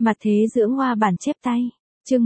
Mặt thế dưỡng hoa bản chép tay. Chương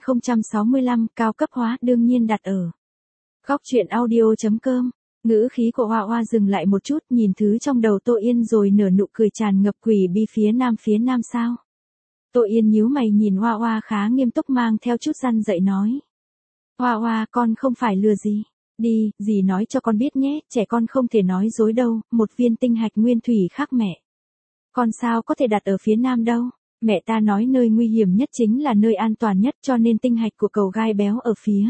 1065 cao cấp hóa đương nhiên đặt ở góc truyện audio.com. Ngữ khí của Hoa Hoa dừng lại một chút, nhìn thứ trong đầu Tô Yên rồi nở nụ cười tràn ngập quỷ bi phía nam sao. Tô Yên nhíu mày nhìn Hoa Hoa khá nghiêm túc mang theo chút răn dạy nói. Hoa Hoa, con không phải lừa gì. Đi, dì nói cho con biết nhé, trẻ con không thể nói dối đâu, một viên tinh hạch nguyên thủy khác mẹ. Con sao có thể đặt ở phía nam đâu. Mẹ ta nói nơi nguy hiểm nhất chính là nơi an toàn nhất, cho nên tinh hạch của cầu gai béo ở phía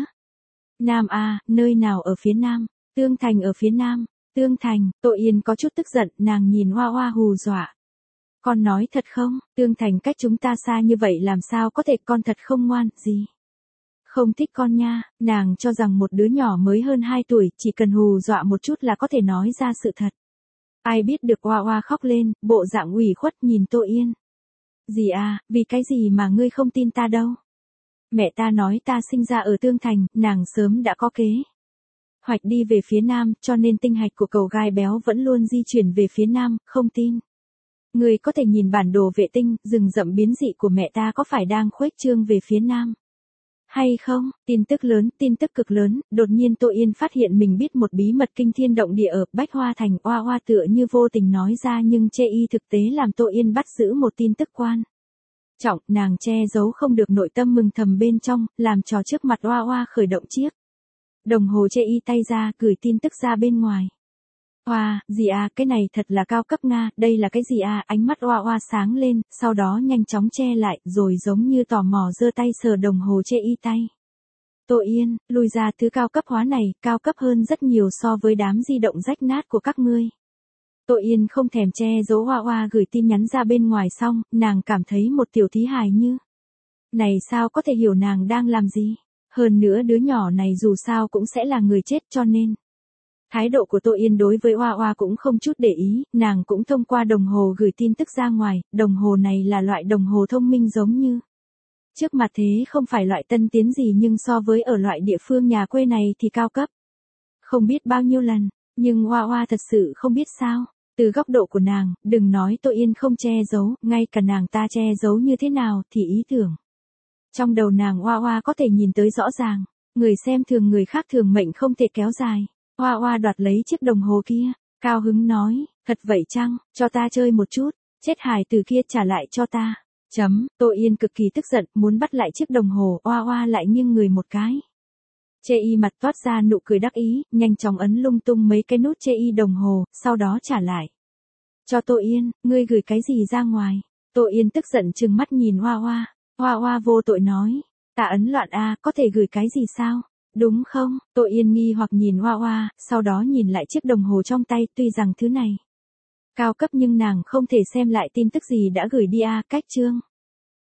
nam à, nơi nào ở phía nam? Tương Thành ở phía nam. Tương Thành, Tô Yên có chút tức giận, nàng nhìn Hoa Hoa hù dọa. Con nói thật không? Tương Thành cách chúng ta xa như vậy làm sao có thể, con thật không ngoan, gì? Không thích con nha, nàng cho rằng một đứa nhỏ mới hơn 2 tuổi, chỉ cần hù dọa một chút là có thể nói ra sự thật. Ai biết được. Hoa Hoa khóc lên, bộ dạng ủy khuất nhìn Tô Yên. Dì à, vì cái gì mà ngươi không tin ta đâu? Mẹ ta nói ta sinh ra ở Tương Thành, nàng sớm đã có kế hoạch đi về phía nam, cho nên tinh hạch của cầu gai béo vẫn luôn di chuyển về phía nam, không tin. Ngươi có thể nhìn bản đồ vệ tinh, rừng rậm biến dị của mẹ ta có phải đang khuếch trương về phía nam hay không? Tin tức lớn, tin tức cực lớn. Đột nhiên Tô Yên phát hiện mình biết một bí mật kinh thiên động địa ở Bách Hoa Thành. Hoa Hoa tựa như vô tình nói ra, nhưng chê y thực tế làm Tô Yên bắt giữ một tin tức quan trọng. Nàng che giấu không được nội tâm mừng thầm bên trong, làm trò trước mặt Hoa Hoa khởi động chiếc đồng hồ chê y tay ra, gửi tin tức ra bên ngoài. Hoa, gì à, cái này thật là cao cấp Nga, đây là cái gì à? Ánh mắt Hoa Hoa sáng lên, sau đó nhanh chóng che lại, rồi giống như tò mò giơ tay sờ đồng hồ chê y tay. Tô Yên, lui ra, thứ cao cấp hóa này, cao cấp hơn rất nhiều so với đám di động rách nát của các ngươi. Tô Yên không thèm che giấu. Hoa Hoa gửi tin nhắn ra bên ngoài xong, nàng cảm thấy một tiểu thí hài như này sao có thể hiểu nàng đang làm gì. Hơn nữa đứa nhỏ này dù sao cũng sẽ là người chết, cho nên thái độ của Tô Yên đối với Hoa Hoa cũng không chút để ý. Nàng cũng thông qua đồng hồ gửi tin tức ra ngoài. Đồng hồ này là loại đồng hồ thông minh giống như trước mặt thế, không phải loại tân tiến gì, nhưng so với ở loại địa phương nhà quê này thì cao cấp không biết bao nhiêu lần. Nhưng Hoa Hoa thật sự không biết sao. Từ góc độ của nàng, đừng nói Tô Yên không che giấu, ngay cả nàng ta che giấu như thế nào thì ý tưởng trong đầu nàng Hoa Hoa có thể nhìn tới rõ ràng. Người xem thường người khác thường mệnh không thể kéo dài. Hoa Hoa đoạt lấy chiếc đồng hồ kia, cao hứng nói, thật vậy chăng, cho ta chơi một chút, chết hài từ kia trả lại cho ta. Tô Yên cực kỳ tức giận, muốn bắt lại chiếc đồng hồ. Hoa Hoa lại nghiêng người một cái. Chê y mặt toát ra nụ cười đắc ý, nhanh chóng ấn lung tung mấy cái nút chê y đồng hồ, sau đó trả lại cho Tô Yên. Ngươi gửi cái gì ra ngoài? Tô Yên tức giận trừng mắt nhìn Hoa Hoa. Hoa Hoa vô tội nói, ta ấn loạn a, có thể gửi cái gì sao? Đúng không? Tô Yên nghi hoặc nhìn Hoa Hoa, sau đó nhìn lại chiếc đồng hồ trong tay, tuy rằng thứ này cao cấp nhưng nàng không thể xem lại tin tức gì đã gửi đi a. Cách chương